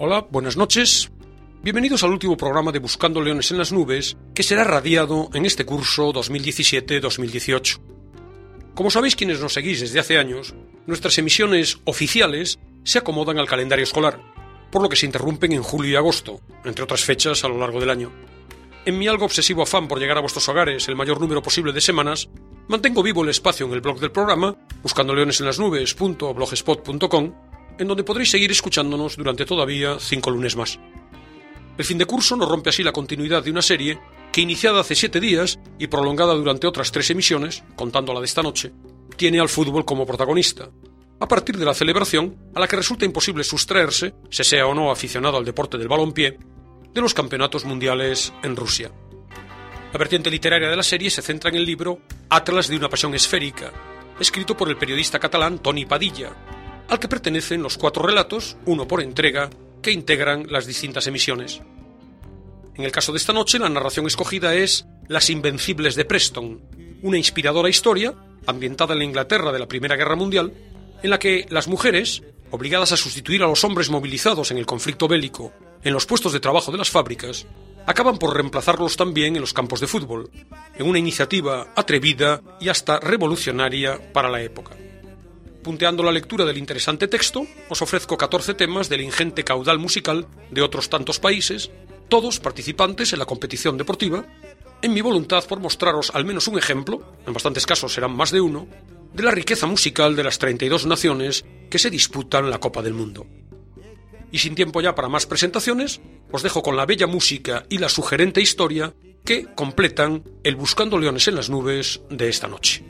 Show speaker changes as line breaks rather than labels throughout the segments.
Hola, buenas noches. Bienvenidos al último programa de Buscando Leones en las Nubes, que será radiado en este curso 2017-2018. Como sabéis quienes nos seguís desde hace años, nuestras emisiones oficiales se acomodan al calendario escolar, por lo que se interrumpen en julio y agosto, entre otras fechas a lo largo del año. En mi algo obsesivo afán por llegar a vuestros hogares el mayor número posible de semanas, mantengo vivo el espacio en el blog del programa, buscandoleonesenlasnubes.blogspot.com, en donde podréis seguir escuchándonos durante todavía 5 lunes más. El fin de curso nos rompe así la continuidad de una serie que, iniciada hace 7 días y prolongada durante otras 3 emisiones, contando la de esta noche, tiene al fútbol como protagonista, a partir de la celebración a la que resulta imposible sustraerse, se sea o no aficionado al deporte del balompié, de los campeonatos mundiales en Rusia. La vertiente literaria de la serie se centra en el libro Atlas de una pasión esférica, escrito por el periodista catalán Toni Padilla, al que pertenecen los 4 relatos, uno por entrega, que integran las distintas emisiones. En el caso de esta noche, la narración escogida es Las Invencibles de Preston, una inspiradora historia, ambientada en la Inglaterra de la Primera Guerra Mundial, en la que las mujeres, obligadas a sustituir a los hombres movilizados en el conflicto bélico en los puestos de trabajo de las fábricas, acaban por reemplazarlos también en los campos de fútbol, en una iniciativa atrevida y hasta revolucionaria para la época. Punteando la lectura del interesante texto, os ofrezco 14 temas del ingente caudal musical de otros tantos países, todos participantes en la competición deportiva, en mi voluntad por mostraros al menos un ejemplo, en bastantes casos serán más de uno, de la riqueza musical de las 32 naciones que se disputan la Copa del Mundo. Y sin tiempo ya para más presentaciones, os dejo con la bella música y la sugerente historia que completan el Buscando Leones en las Nubes de esta noche.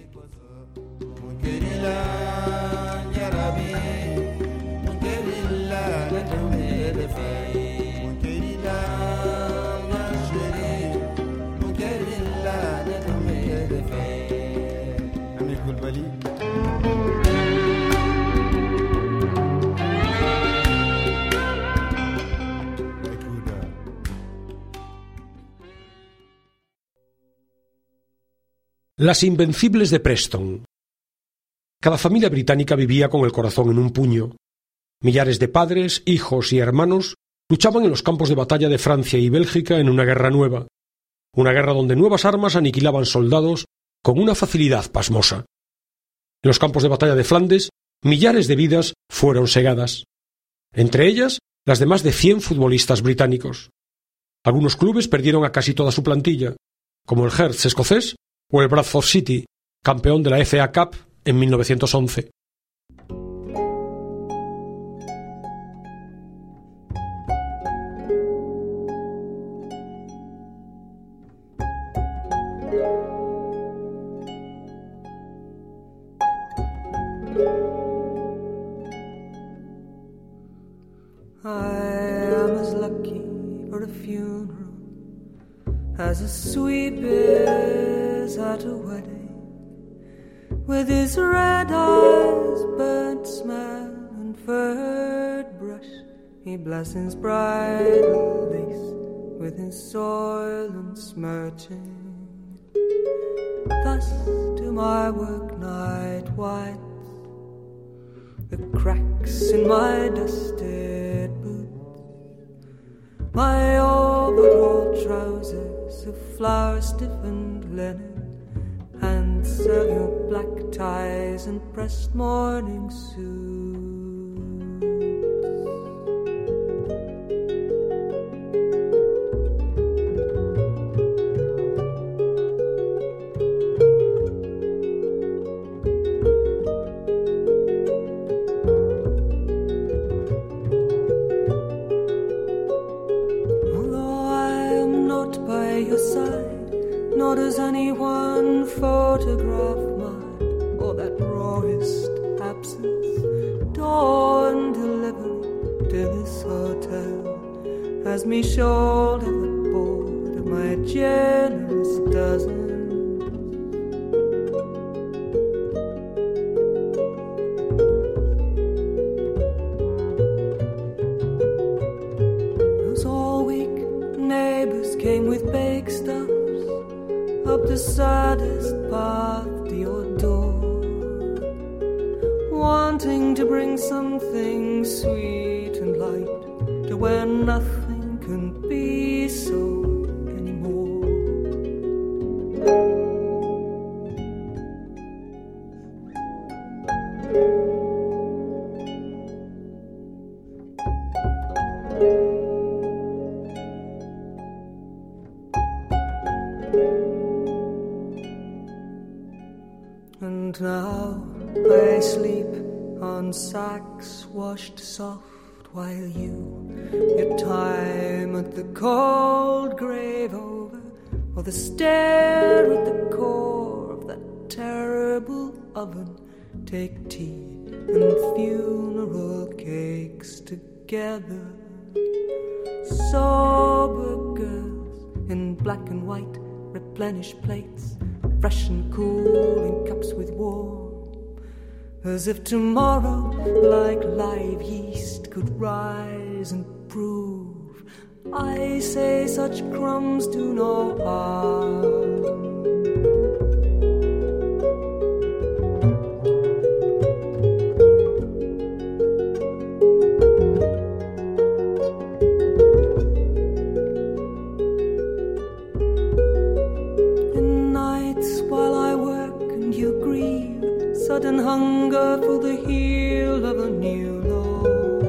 Las Invencibles de Preston. Cada familia británica vivía con el corazón en un puño. Millares de padres, hijos y hermanos luchaban en los campos de batalla de Francia y Bélgica en una guerra nueva. Una guerra donde nuevas armas aniquilaban soldados con una facilidad pasmosa. En los campos de batalla de Flandes, millares de vidas fueron segadas. Entre ellas, las de más de 100 futbolistas británicos. Algunos clubes perdieron a casi toda su plantilla, como el Hearts escocés o el Bradford City, campeón de la FA Cup en 1911.
As a sweep is at a wedding, with his red eyes, burnt smell, and furred brush, he blessings bridal lace with his soil and smirching. Thus do my work night whites, the cracks in my dusted boots, my overall trousers of flower-stiffened linen, and silver black ties and pressed morning suits. Nor does anyone photograph mine, or that rawest absence, dawn delivery to this hotel, as me shoulder the board of my generous dozen. Those all week neighbors came with bake stuffs up the saddest path to your door, wanting to bring something sweet and light to where nothing can be so anymore. And now I sleep on sacks washed soft, while your time at the cold grave over, or the stare at the core of that terrible oven, take tea and funeral cakes together. Sober girls in black and white replenish plates, fresh and cool in cups with warm, as if tomorrow, like live yeast, could rise and prove. I say such crumbs do no harm. Sudden hunger for the heel of a new law.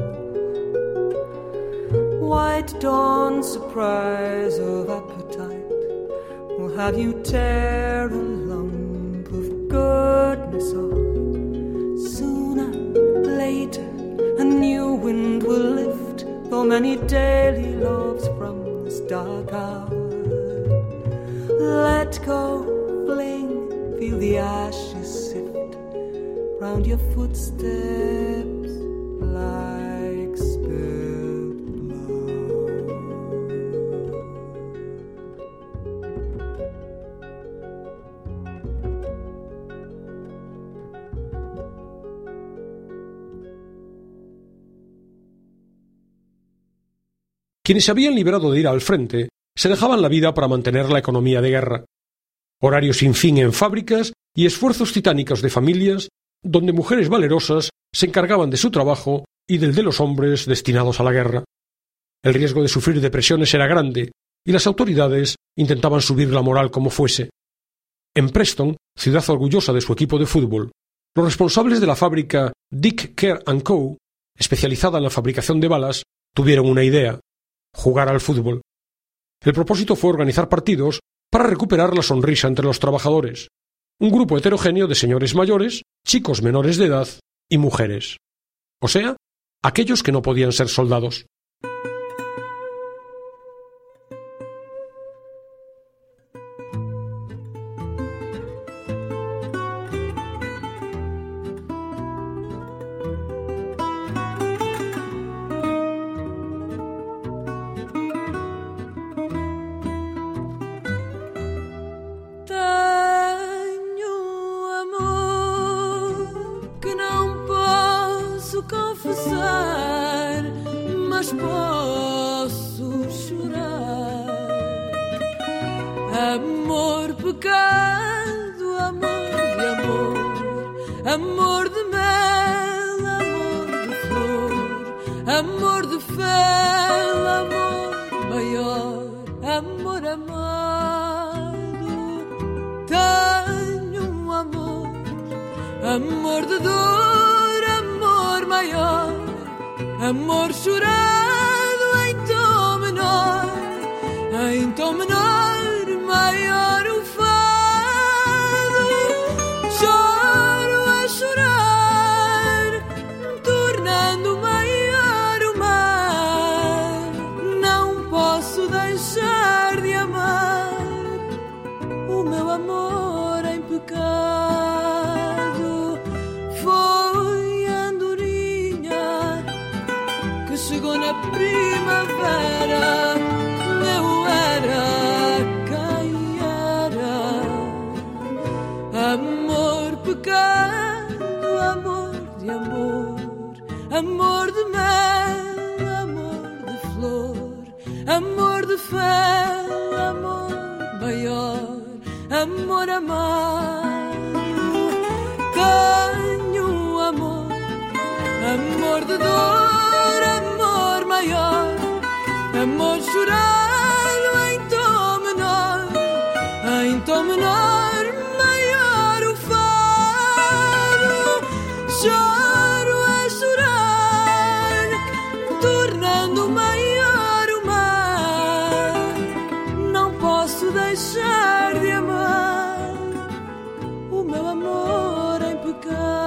White dawn surprise of appetite will have you tear a lump of goodness off. Sooner, later, a new wind will lift though many daily loves from this dark hour. Let go, fling, feel the ashes sift round your footsteps like spilled blood.
Quienes se habían librado de ir al frente se dejaban la vida para mantener la economía de guerra. Horarios sin fin en fábricas y esfuerzos titánicos de familias donde mujeres valerosas se encargaban de su trabajo y del de los hombres destinados a la guerra. El riesgo de sufrir depresiones era grande y las autoridades intentaban subir la moral como fuese. En Preston, ciudad orgullosa de su equipo de fútbol, los responsables de la fábrica Dick Care & Co., especializada en la fabricación de balas, tuvieron una idea: jugar al fútbol. El propósito fue organizar partidos para recuperar la sonrisa entre los trabajadores. Un grupo heterogéneo de señores mayores, chicos menores de edad y mujeres. O sea, aquellos que no podían ser soldados.
Mas posso chorar. Amor, pecado, amor de amor, amor de mel, amor de flor, amor de fel, amor maior, amor amado. Tenho um amor, amor de dor, amor maior, amor chorado em tom menor, maior o fado. Choro a chorar, tornando maior o mar. Não posso deixar de amar o meu amor em pecado. Foi a andorinha que chegou na primavera. Eu era quem era. Amor, pecado, amor de amor, amor de mel, amor de flor, amor de fel, amor maior, amor amado. Tenho amor, amor de dor, amor maior, amor chorado em tom menor, maior o fado. Choro a chorar, tornando maior o mar. Não posso deixar de amar o meu amor em pecado.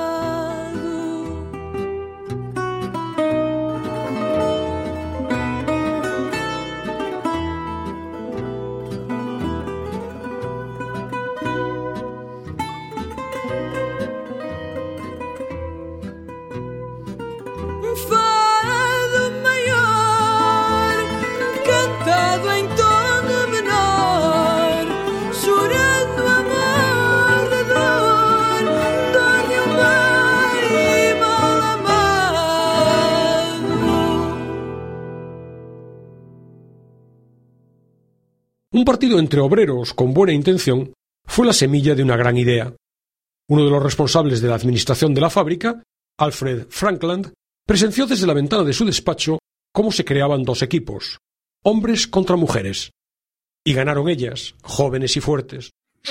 Un partido entre obreros con buena intención fue la semilla de una gran idea. Uno de los responsables de la administración de la fábrica, Alfred Frankland, presenció desde la ventana de su despacho cómo se creaban dos equipos, hombres contra mujeres. Y ganaron ellas, jóvenes y fuertes.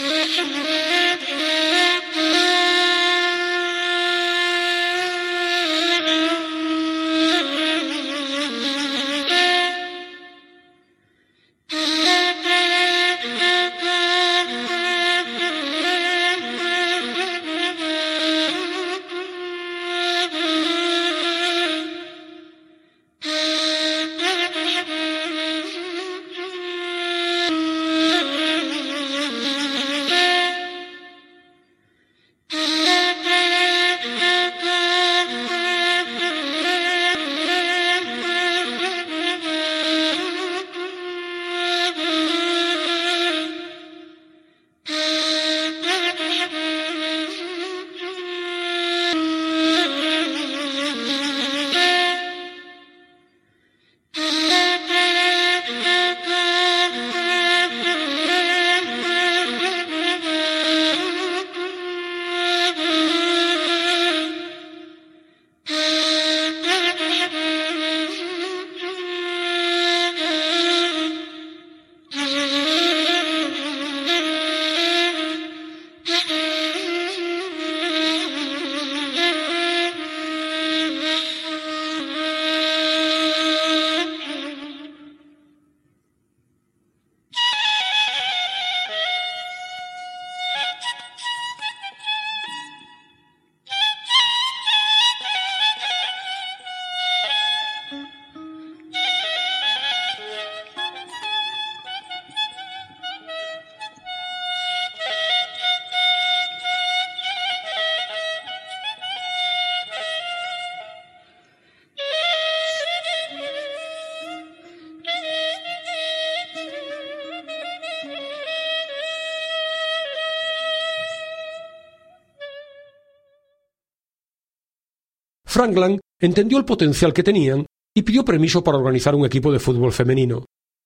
Frankland entendió el potencial que tenían y pidió permiso para organizar un equipo de fútbol femenino.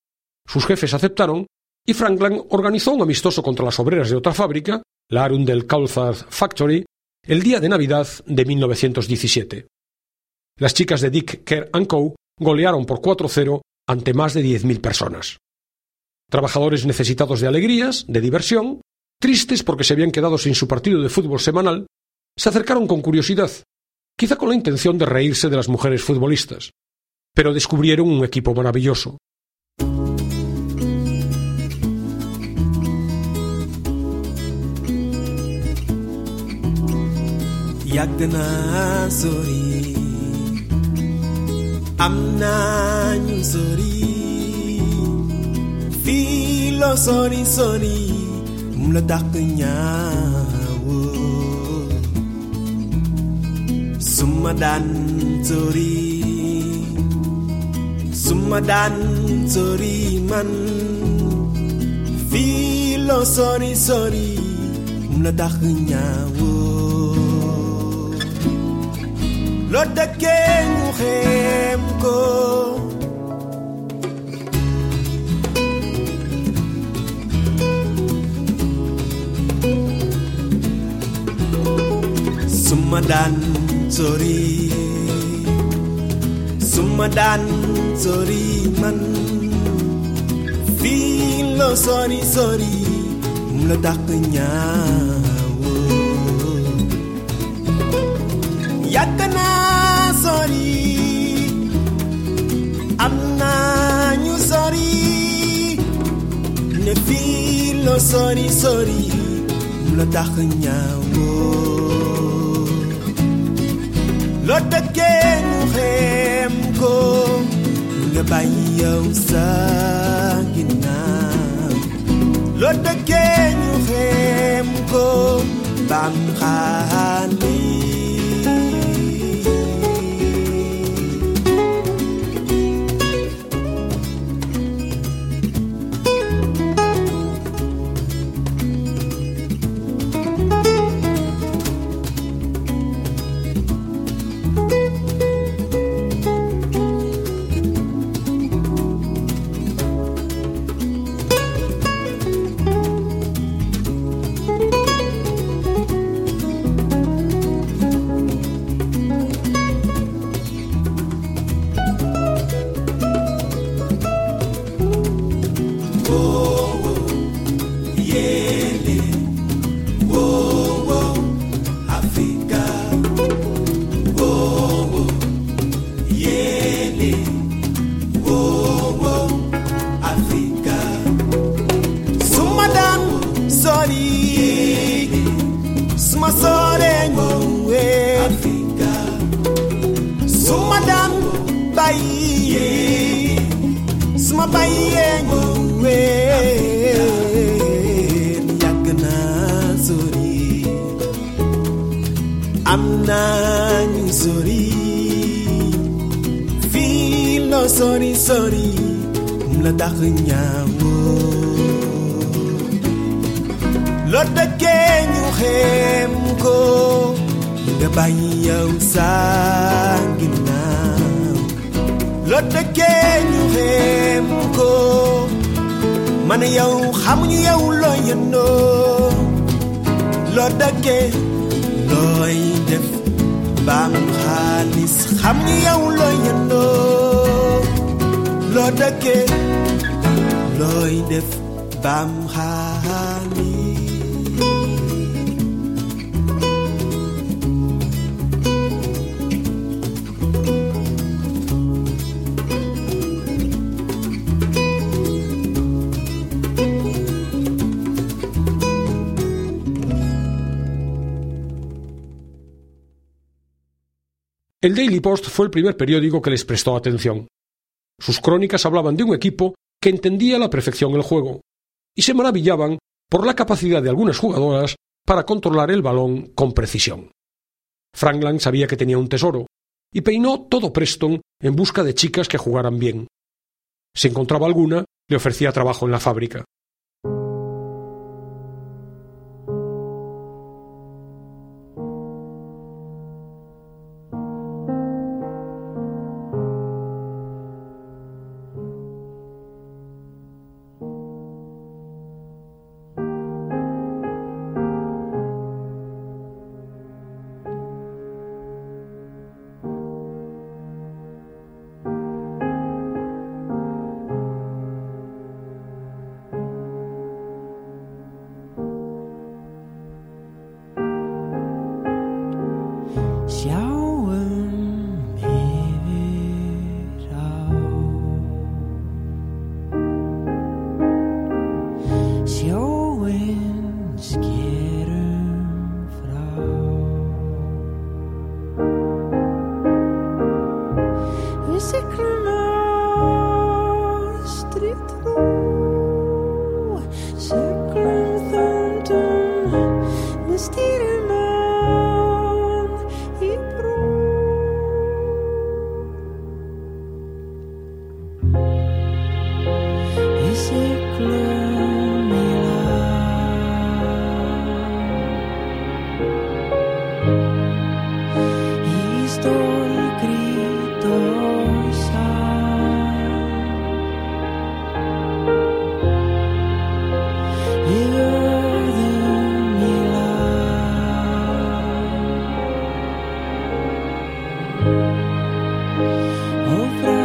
Sus jefes aceptaron y Frankland organizó un amistoso contra las obreras de otra fábrica, la Arundel Coulthard Factory, el día de Navidad de 1917. Las chicas de Dick Kerr & Co. golearon por 4-0 ante más de 10.000 personas. Trabajadores necesitados de alegrías, de diversión, tristes porque se habían quedado sin su partido de fútbol semanal, se acercaron con curiosidad, quizá con la intención de reírse de las mujeres futbolistas, pero descubrieron un equipo maravilloso.
Yàgg naa sori am naa ñu sori fii loo sori sori mu la dàq ñaawoo suma daan sori man fii loo sori sori mu la dàq ñaawoo lo dëkkee ñu xeem ko suma daan sori suma daan sori man fii loo sori sori mu la dàq ñaawo yàgg naa sori am naa ñu sori ne fii loo sori sori mu la dàq ñaawo loo dëkkee ñu xem ko nga bàyyi yow sa ginnaaw loo dëkkee ñu xem ko bam xaani man yow xamuñu yow loo yëndoo loo dëkkee looy def baam xaalis xamuñu yow loo yëndoo loo dëkkee looy def baam xaalis
El Daily Post fue el primer periódico que les prestó atención. Sus crónicas hablaban de un equipo que entendía a la perfección el juego, y se maravillaban por la capacidad de algunas jugadoras para controlar el balón con precisión. Frankland sabía que tenía un tesoro, y peinó todo Preston en busca de chicas que jugaran bien. Si encontraba alguna, le ofrecía trabajo en la fábrica.
Oh,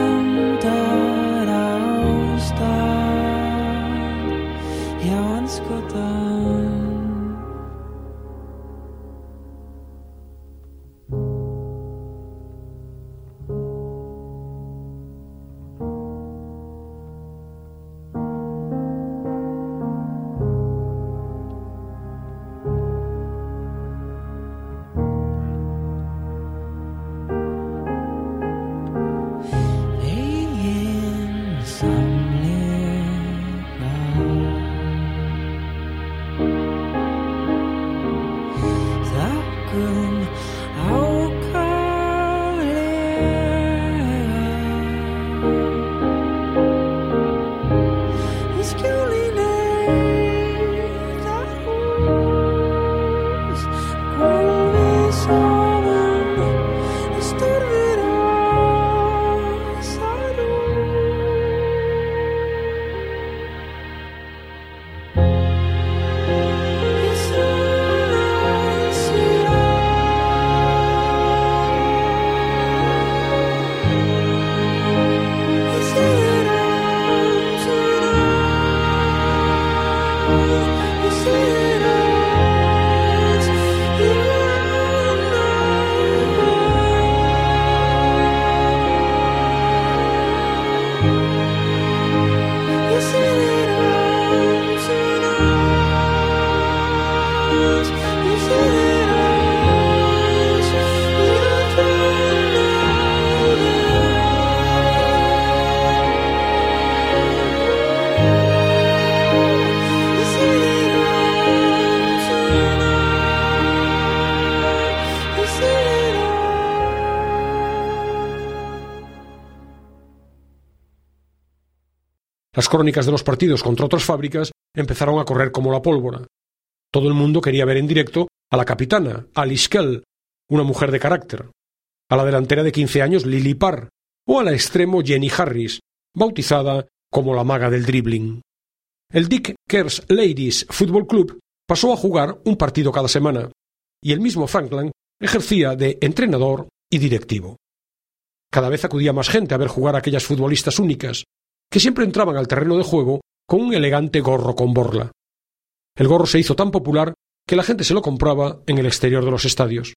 Las crónicas de los partidos contra otras fábricas empezaron a correr como la pólvora. Todo el mundo quería ver en directo a la capitana, Alice Kell, una mujer de carácter, a la delantera de 15 años Lily Parr, o a la extremo Jenny Harris, bautizada como la maga del dribbling. El Dick Kerrs Ladies Football Club pasó a jugar un partido cada semana, y el mismo Franklin ejercía de entrenador y directivo. Cada vez acudía más gente a ver jugar a aquellas futbolistas únicas, que siempre entraban al terreno de juego con un elegante gorro con borla. El gorro se hizo tan popular que la gente se lo compraba en el exterior de los estadios.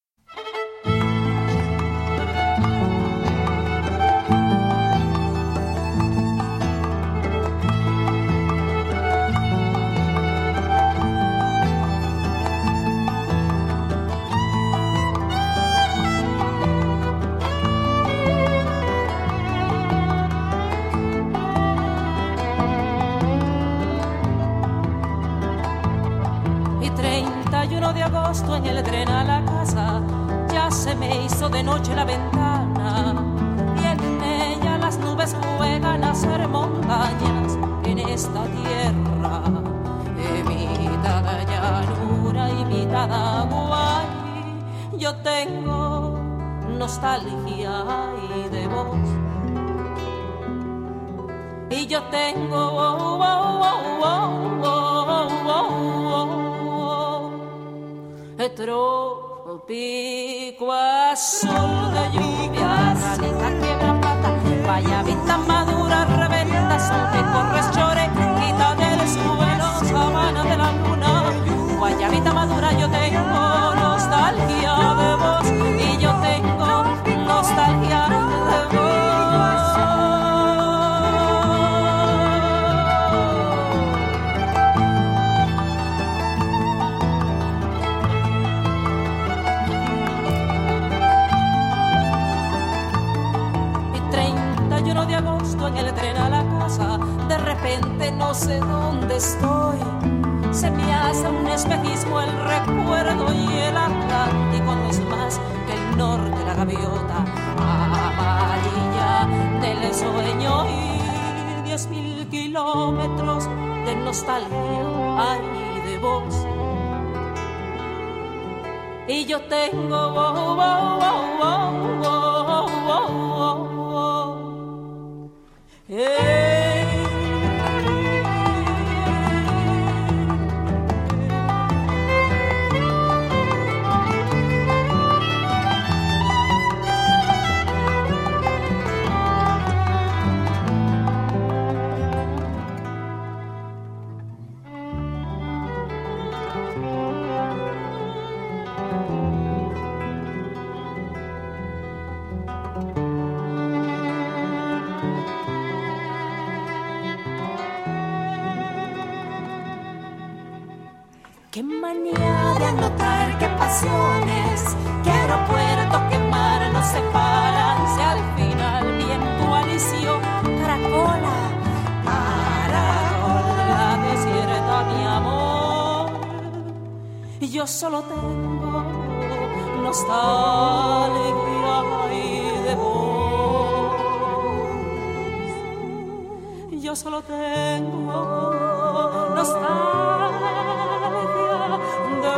En el tren a la casa ya se me hizo de noche la ventana y en ella las nubes juegan a ser montañas en esta tierra, mitad llanura y mitad agua. Yo tengo nostalgia y de vos, y yo tengo trópico azul de lluvia, ranita quiebra plata, guayabita madura, reventa, son que corres chore, quita del suelo, sabana de la luna, guayabita madura, yo tengo nostalgia de vos, y yo tengo nostalgia de vos. De agosto en el tren a la casa, de repente no sé dónde estoy, se me hace un espejismo el recuerdo y el Atlántico no es más que el norte, la gaviota amarilla del sueño y 10.000 kilómetros de nostalgia hay de vos, y yo tengo qué manía de anotar, qué pasiones, qué aeropuerto, qué mar nos separan, si al final viento alisio, caracola, la desierta mi amor, y yo solo tengo nostalgia y de vos, yo solo tengo nostalgia de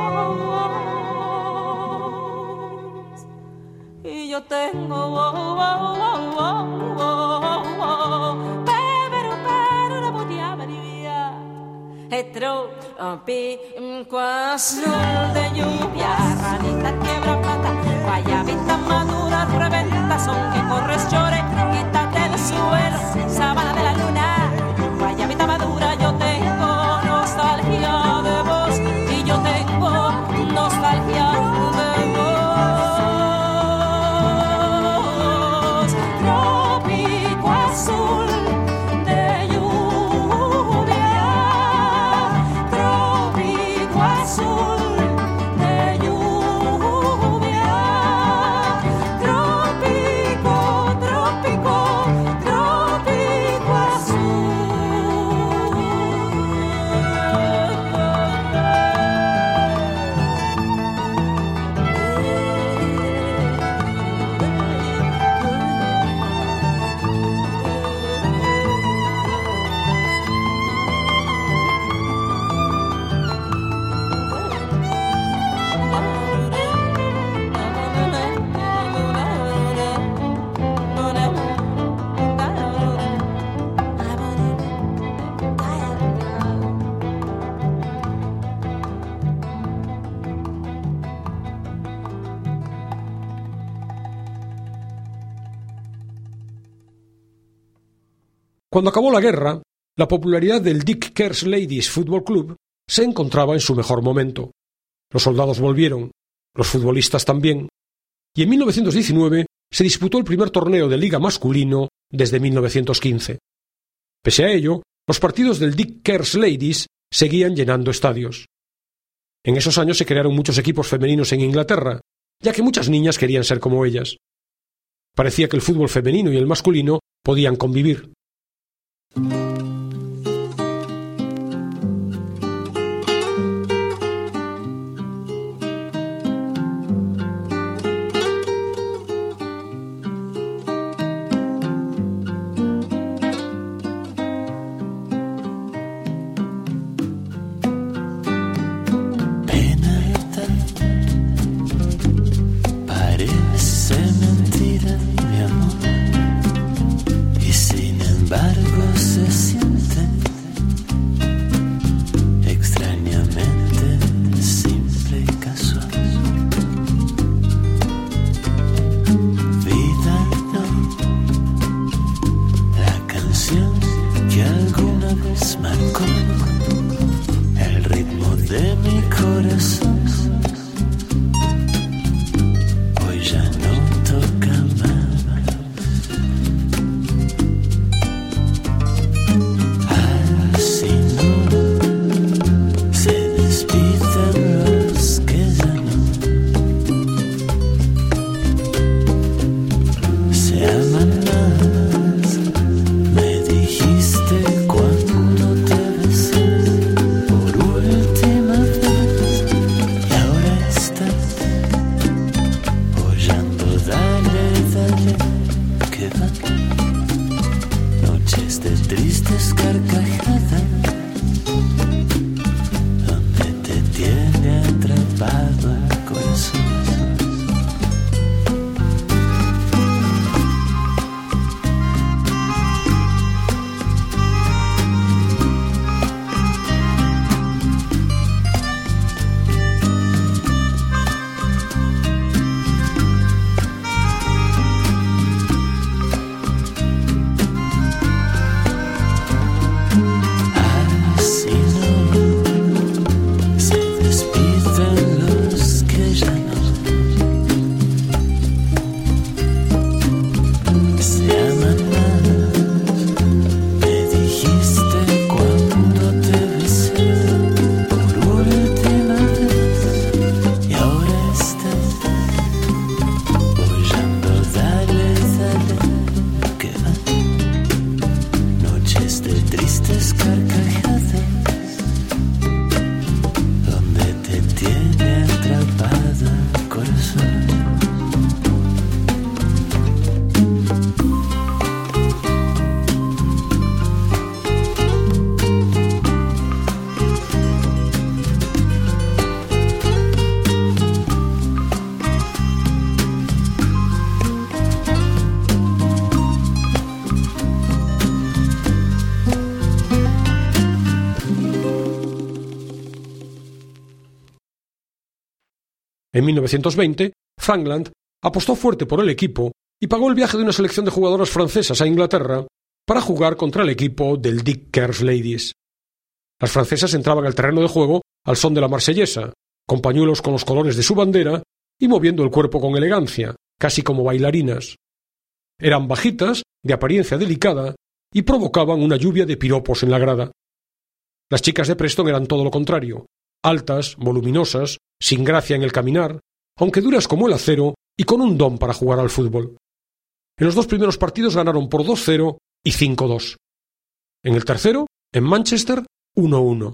vos, y yo tengo trópico azul de lluvia, ranita quiebra plata, guayabita madura, reventa, son que corres chore, quítate del suelo, sabana de la luna, guayabita madura, yo tengo nostalgia de vos, y yo tengo nostalgia de vos, trópico azul de lluvia, trópico azul de lluvia, trópico
Cuando acabó la guerra, la popularidad del Dick Kerrs Ladies Football Club se encontraba en su mejor momento. Los soldados volvieron, los futbolistas también, y en 1919 se disputó el primer torneo de liga masculino desde 1915. Pese a ello, los partidos del Dick Kerrs Ladies seguían llenando estadios. En esos años se crearon muchos equipos femeninos en Inglaterra, ya que muchas niñas querían ser como ellas. Parecía que el fútbol femenino y el masculino podían convivir. En 1920, Frankland apostó fuerte por el equipo y pagó el viaje de una selección de jugadoras francesas a Inglaterra para jugar contra el equipo del Dick Kerrs Ladies. Las francesas entraban al terreno de juego al son de la marsellesa, con pañuelos con los colores de su bandera y moviendo el cuerpo con elegancia, casi como bailarinas. Eran bajitas, de apariencia delicada, y provocaban una lluvia de piropos en la grada. Las chicas de Preston eran todo lo contrario, altas, voluminosas, sin gracia en el caminar, aunque duras como el acero y con un don para jugar al fútbol. En los dos primeros partidos ganaron por 2-0 y 5-2. En el tercero, en Manchester, 1-1.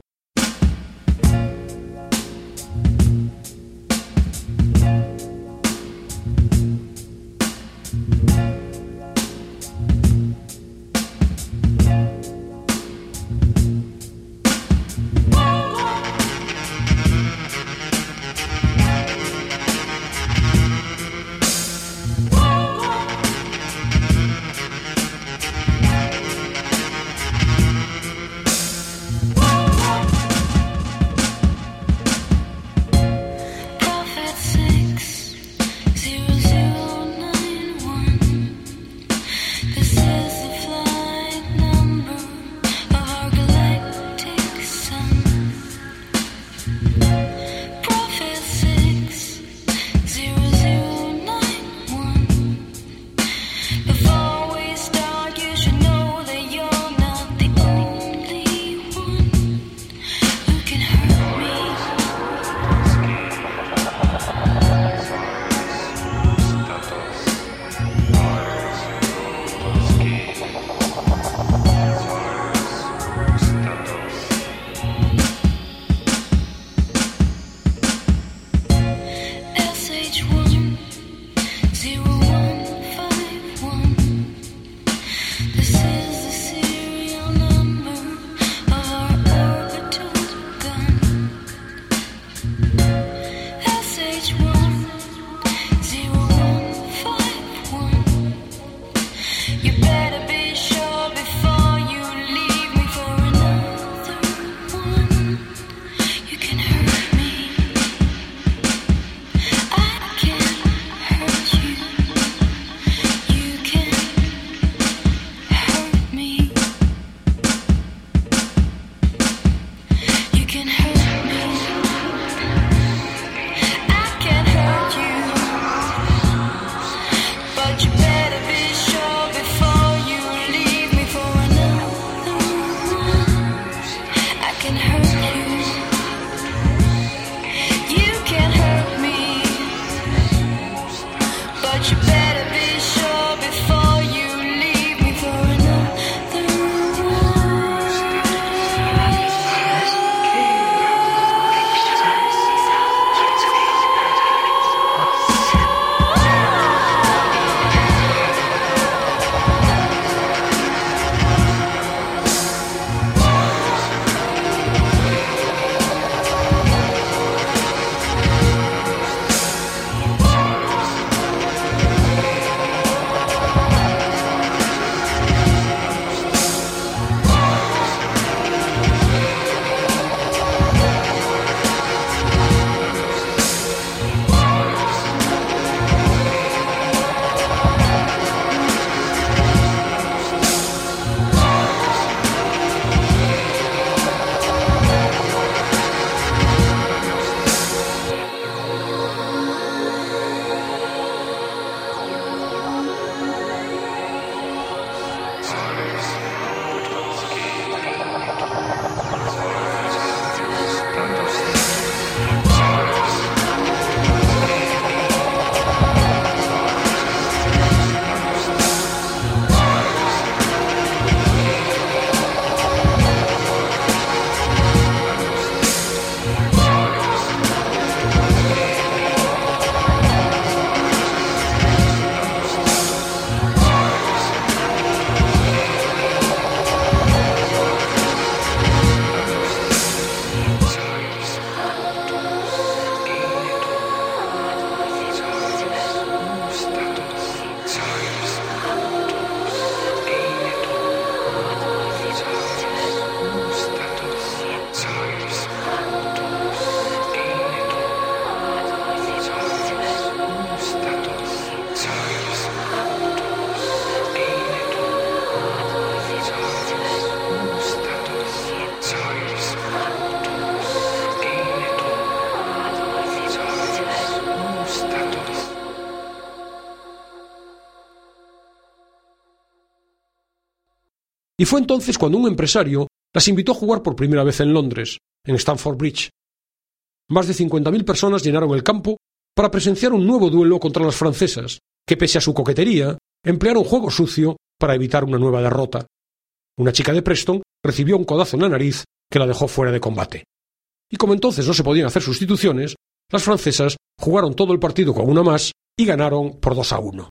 y fue entonces cuando un empresario las invitó a jugar por primera vez en Londres, en Stamford Bridge. Más de 50.000 personas llenaron el campo para presenciar un nuevo duelo contra las francesas, que pese a su coquetería, emplearon juego sucio para evitar una nueva derrota. Una chica de Preston recibió un codazo en la nariz que la dejó fuera de combate. Y como entonces no se podían hacer sustituciones, las francesas jugaron todo el partido con una más y ganaron por 2-1.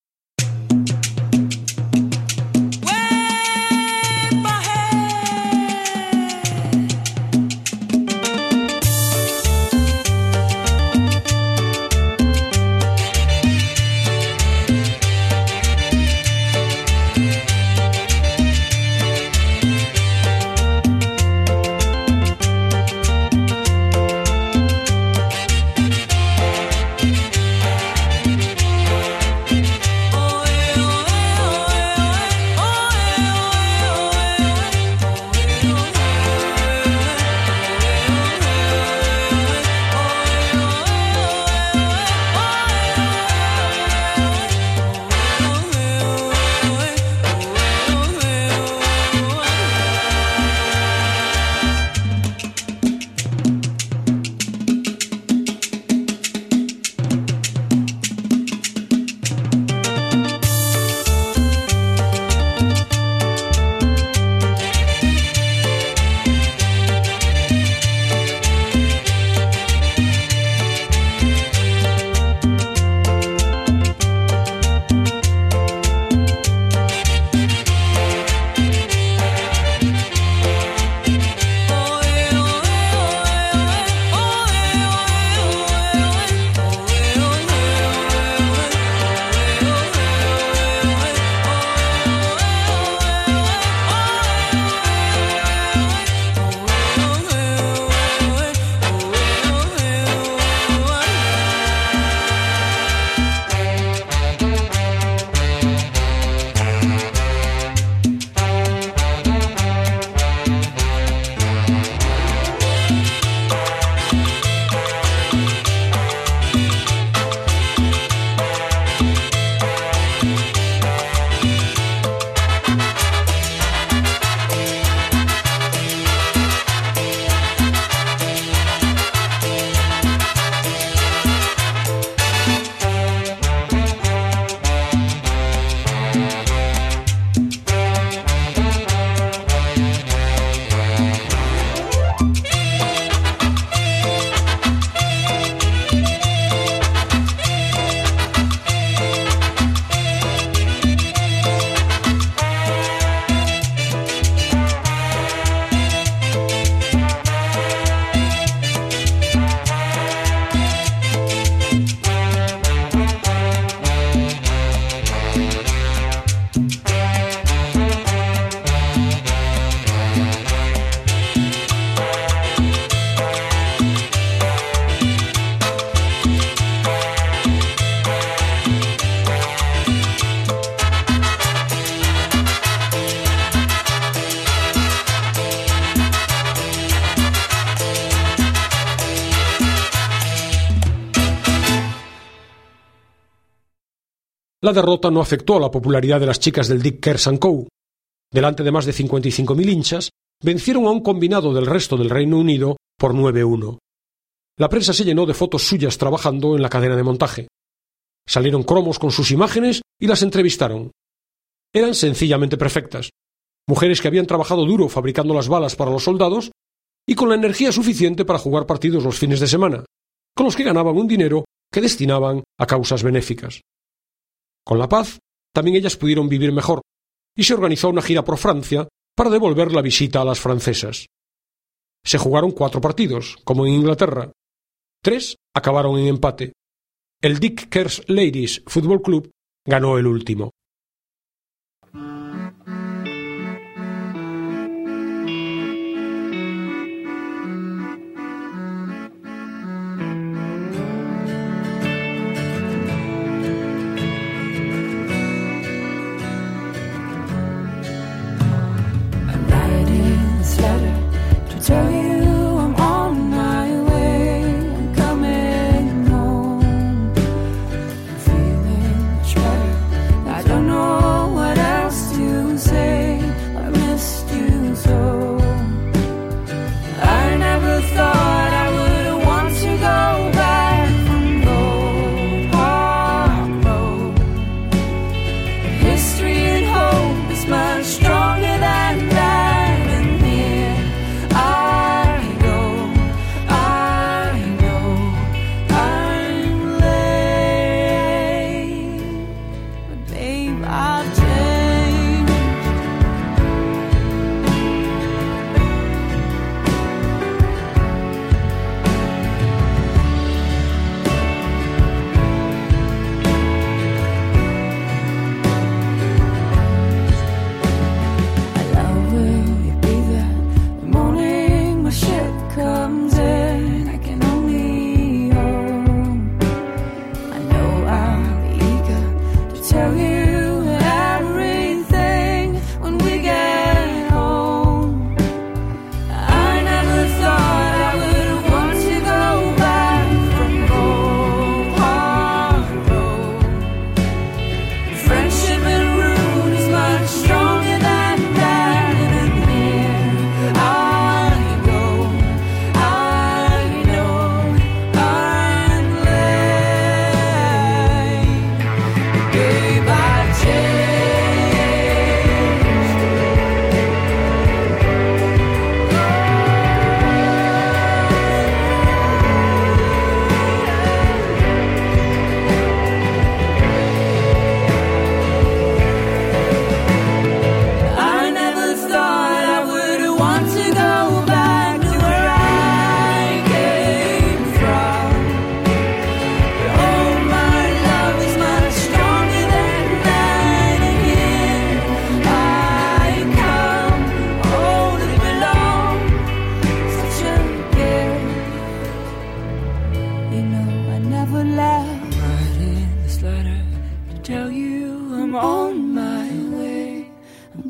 La derrota no afectó a la popularidad de las chicas del Dick Kers & Co. Delante de más de 55.000 hinchas, vencieron a un combinado del resto del Reino Unido por 9-1. La prensa se llenó de fotos suyas trabajando en la cadena de montaje. Salieron cromos con sus imágenes y las entrevistaron. Eran sencillamente perfectas. Mujeres que habían trabajado duro fabricando las balas para los soldados y con la energía suficiente para jugar partidos los fines de semana, con los que ganaban un dinero que destinaban a causas benéficas. Con la paz, también ellas pudieron vivir mejor, y se organizó una gira por Francia para devolver la visita a las francesas. Se jugaron 4 partidos, como en Inglaterra. 3 acabaron en empate. El Dick Kers Ladies Football Club ganó el último.
Tell you I'm on my way, I'm coming home. I'm feeling much better. I don't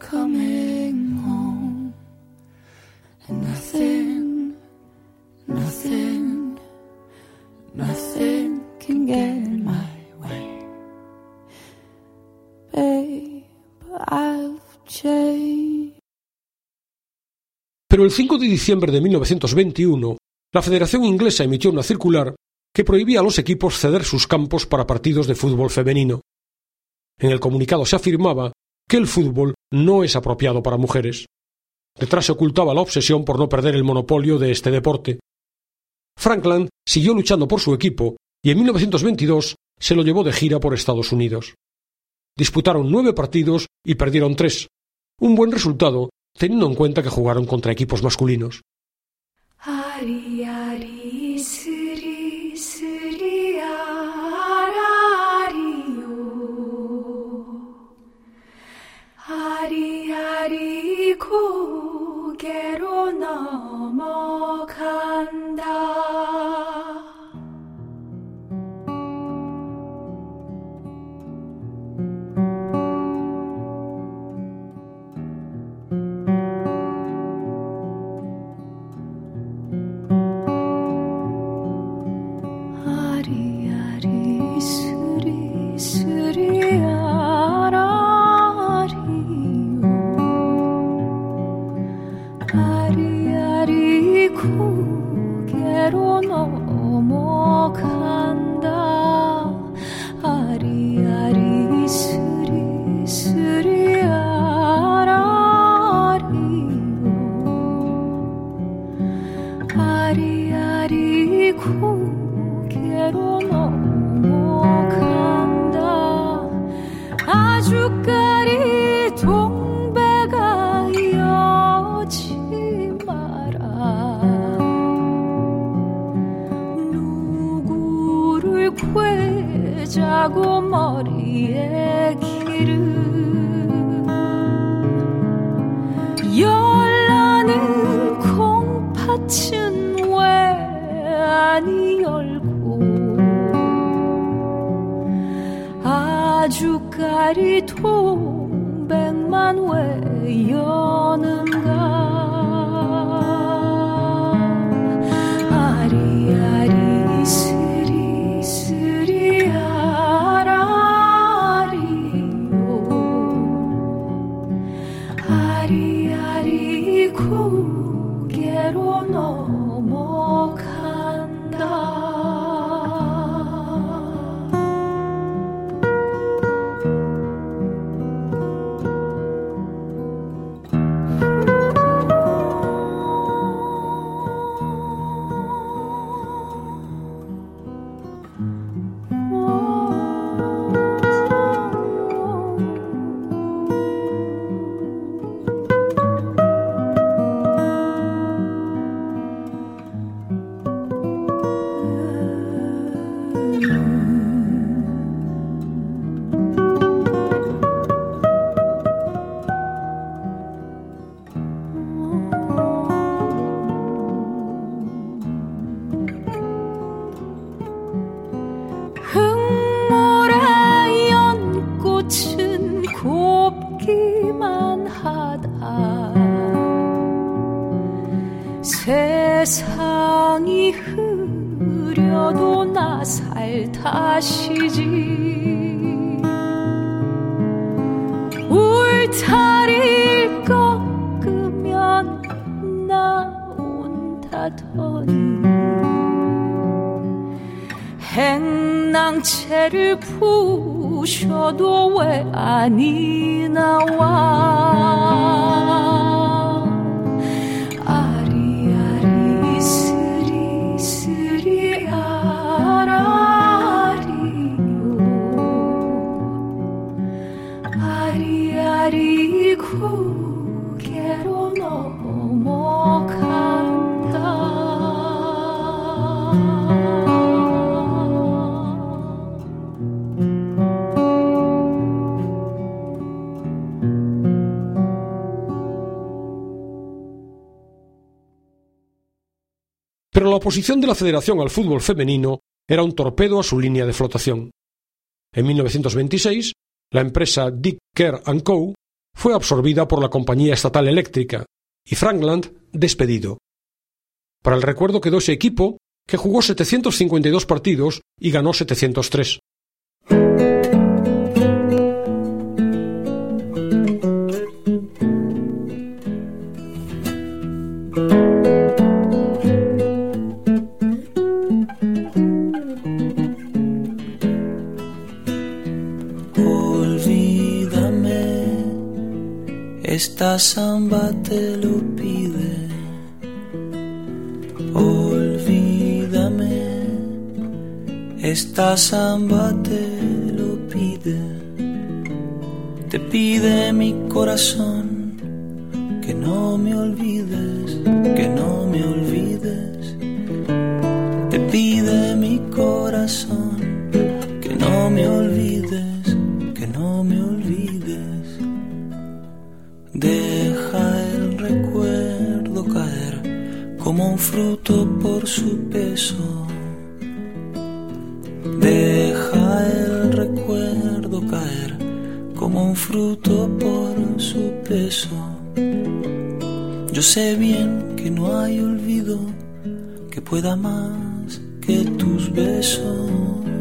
coming home, and nothing can get in my way. Babe, I've changed.
Pero el 5 de diciembre de 1921, la Federación Inglesa emitió una circular que prohibía a los equipos ceder sus campos para partidos de fútbol femenino. En el comunicado se afirmaba que el fútbol no es apropiado para mujeres. Detrás se ocultaba la obsesión por no perder el monopolio de este deporte. Frankland siguió luchando por su equipo y en 1922 se lo llevó de gira por Estados Unidos. Disputaron 9 partidos y perdieron 3, un buen resultado teniendo en cuenta que jugaron contra equipos masculinos.
Ari, ari, sri, sri, arario. Ari, ari, 고개로 넘어간다. 고개로 넘어간다. 아리아리 스리 스리 아라리요. 아리아리 고개로 넘어간다. 아주까리 동배가 여지 괴자고 머리에 기름 열나는 콩팥은 왜 아니 열고 아주까리 동백만 왜 여는가. 아리아리 스리 스리 아라리요. 아리아리 고개로 넘어간다. 흙모래 연꽃은 곱기만 하다. 세상이 흐려도 나 살 탓이지. 울타리를 꺾으면 나온다더니 행랑채를 부셔도 왜 아니 나와. 아리아리 스리 스리 아라리요. 아리아리 고개로 넘어간다.
Pero la oposición de la Federación al fútbol femenino era un torpedo a su línea de flotación. En 1926, la empresa Dick Kerr & Co. fue absorbida por la compañía estatal eléctrica y Frankland despedido. Para el recuerdo quedó ese equipo que jugó 752 partidos y ganó 703.
Esta samba te lo pide, olvídame. Esta samba te lo te pide mi corazón, que no me olvides, que no me olvides. Te pide mi corazón, que no me olvides, que no me olvides. Deja el recuerdo caer como un fruto por su peso. Deja el recuerdo caer como un fruto por su peso. Yo sé bien que no hay olvido que pueda más que tus besos.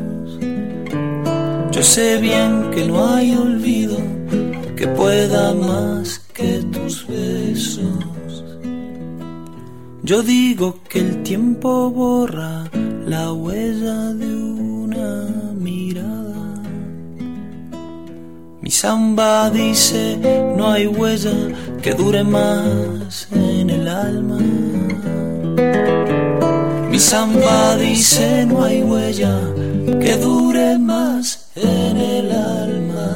Yo sé bien que no hay olvido que pueda más que tus besos. Yo digo que el tiempo borra la huella de una mirada. Mi samba dice no hay huella que dure más en el alma. Mi samba dice no hay huella que dure más en el alma.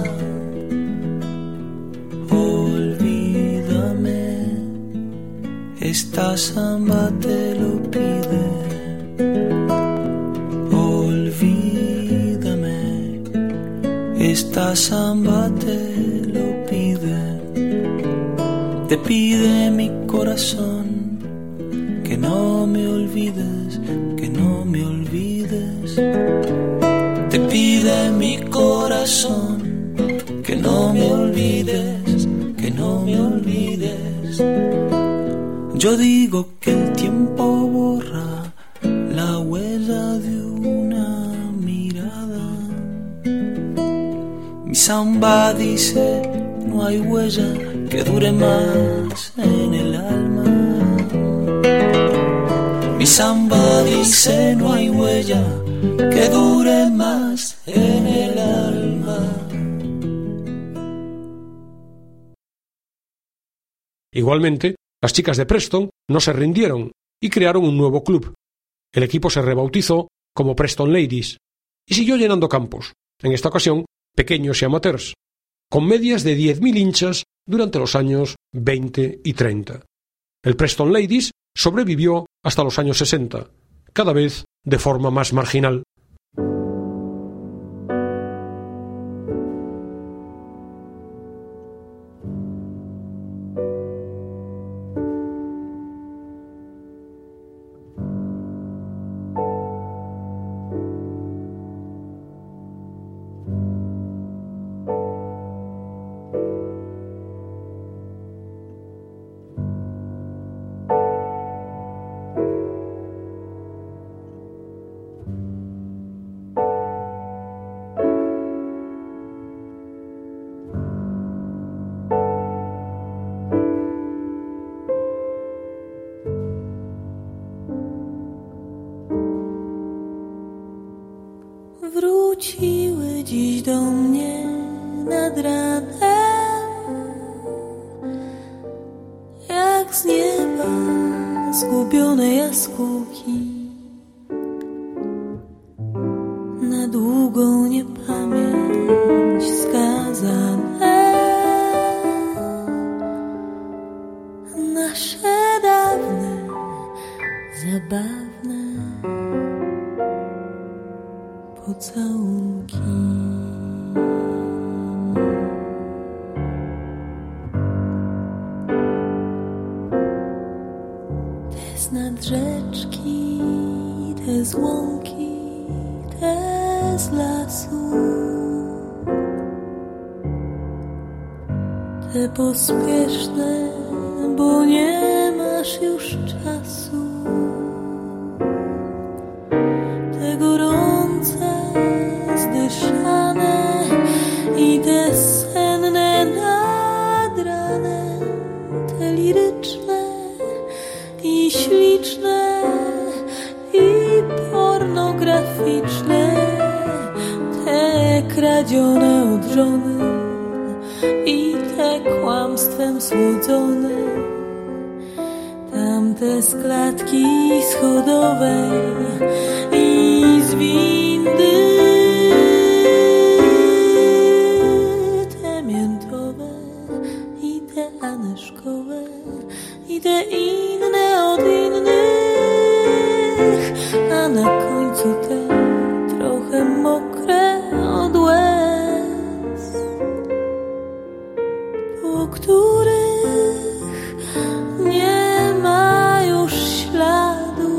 Olvídame, esta samba te lo pide. Olvídame, esta samba te lo pide. Te pide mi corazón, que no me olvides, que no me olvides. Te pide mi corazón, que no me olvides, que no me olvides. Yo digo que el tiempo borra la huella de una mirada. Mi samba dice no hay huella que dure más en el alma. Mi samba dice no hay huella que dure más en el alma.
Igualmente, las chicas de Preston no se rindieron y crearon un nuevo club. El equipo se rebautizó como Preston Ladies y siguió llenando campos, en esta ocasión pequeños y amateurs, con medias de 10.000 hinchas durante los años 20 y 30. El Preston Ladies sobrevivió hasta los años 60, cada vez de forma más marginal.
Wróciły dziś do mnie nad ranem, jak z nieba zgubione jaskółki, na długą niepamięć skazane. Nasze dawne, zabawne pocałunki. Te z nad rzeczki, te z łąki, te z lasu,
te pospieszne, bo nie masz już czasu. Te gorące, zdyszane i te senne nad ranem, te liryczne i śliczne i pornograficzne, te kradzione od żony i te kłamstwem słodzone, tamte z klatki schodowej i z windy, te miętowe i te anyszkowe i te inne od innych, a na końcu te trochę mokre od łez, po których nie ma już śladu.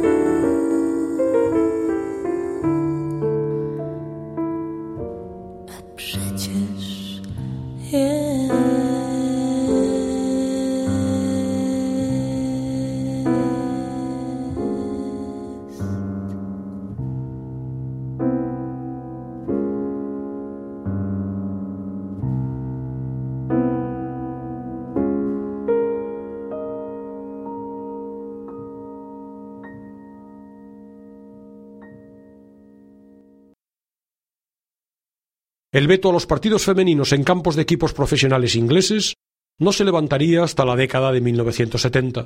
A przecież jest.
El veto a los partidos femeninos en campos de equipos profesionales ingleses no se levantaría hasta la década de 1970.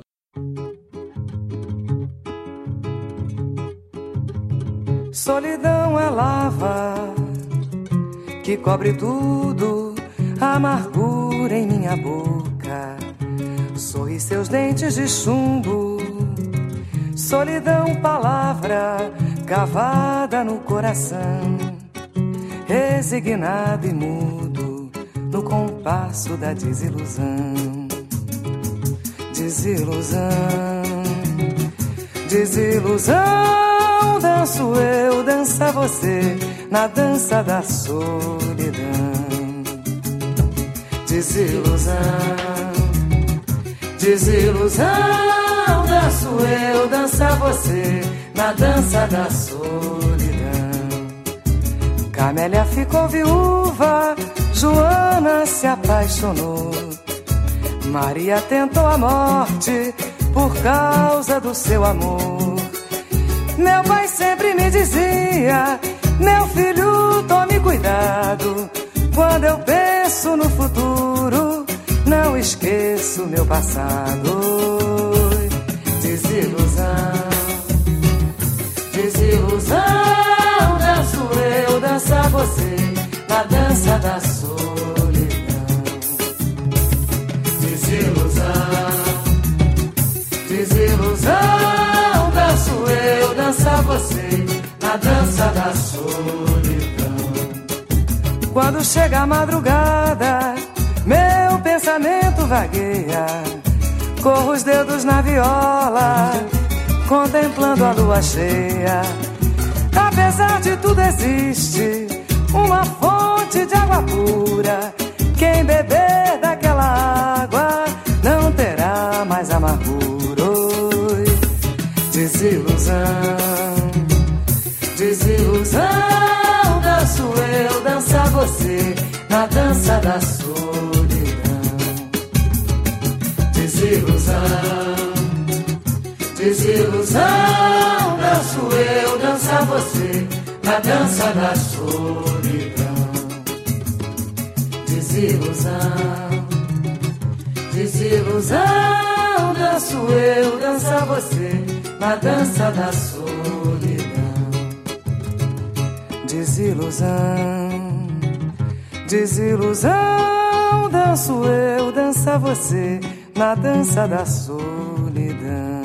Solidão é lava que cobre tudo, amargura em minha boca, sorri seus dentes de chumbo. Solidão, palavra cavada no coração, resignado e mudo no compasso da desilusão. Desilusão, desilusão, danço eu, dança você, na dança da solidão. Desilusão, desilusão, danço eu, dança você, na dança da solidão. Camélia ficou viúva, Joana se apaixonou, Maria tentou a morte por causa do seu amor. Meu pai sempre me dizia, meu filho, tome cuidado, quando eu penso no futuro, não esqueço meu passado. Desilusão, desilusão, danço eu, dança você, na dança da solidão. Desilusão, desilusão, danço eu, dança você, na dança da solidão. Quando chega a madrugada, meu pensamento vagueia, corro os dedos na viola, contemplando a lua cheia. Apesar de tudo existe uma fonte de água pura, quem beber daquela água não terá mais amargura. Oi, desilusão, desilusão, danço eu, dança você, na dança da solidão. Desilusão, desilusão, danço eu, dança você, na dança da solidão. Desilusão, desilusão, danço eu, dança você, na dança da solidão. Desilusão, desilusão, danço eu, dança você, na dança da solidão.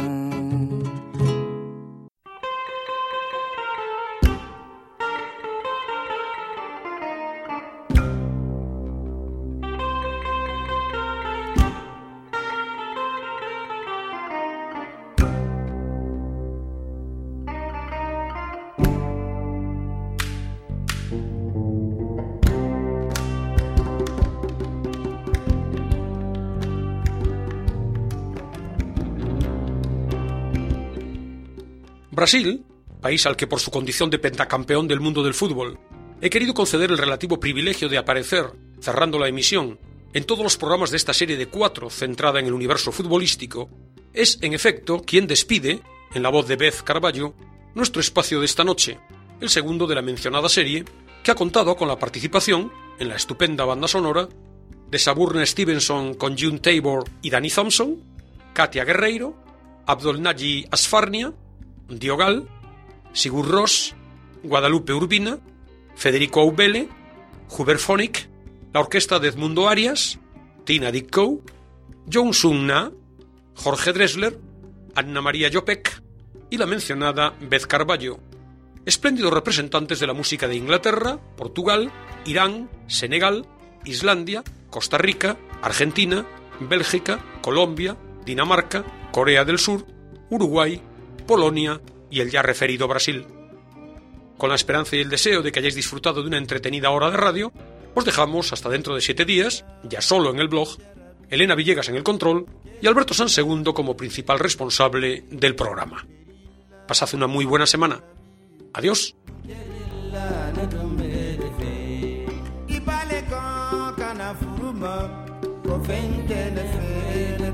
Brasil, país al que por su condición de pentacampeón del mundo del fútbol he querido conceder el relativo privilegio de aparecer, cerrando la emisión, en todos los programas de esta serie de 4 centrada en el universo futbolístico, es, en efecto, quien despide, en la voz de Beth Carballo, nuestro espacio de esta noche, el segundo de la mencionada serie, que ha contado con la participación, en la estupenda banda sonora, de Saburna Stevenson con June Tabor y Danny Thompson, Katia Guerreiro, Abdolnaji Asfarnia, Diogal, Sigur Rós, Guadalupe Urbina, Federico Aubele, Hubert Phonic, la orquesta de Edmundo Arias, Tina Dickow, John Sung-na, Jorge Dressler, Anna María Jopek y la mencionada Beth Carballo, espléndidos representantes de la música de Inglaterra, Portugal, Irán, Senegal, Islandia, Costa Rica, Argentina, Bélgica, Colombia, Dinamarca, Corea del Sur, Uruguay, Polonia y el ya referido Brasil. Con la esperanza y el deseo de que hayáis disfrutado de una entretenida hora de radio, os dejamos hasta dentro de 7 días, ya solo en el blog, Elena Villegas en el control y Alberto Sansegundo como principal responsable del programa. Pasad una muy buena semana. Adiós.
Furuma,